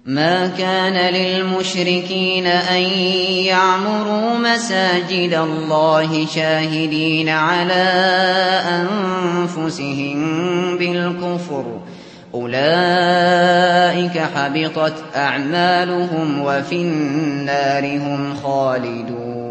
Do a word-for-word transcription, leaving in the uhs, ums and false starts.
ما كان للمشركين أن يعمروا مساجد الله شاهدين على أنفسهم بالكفر، أولئك حبطت أعمالهم وفي النار هم خالدون.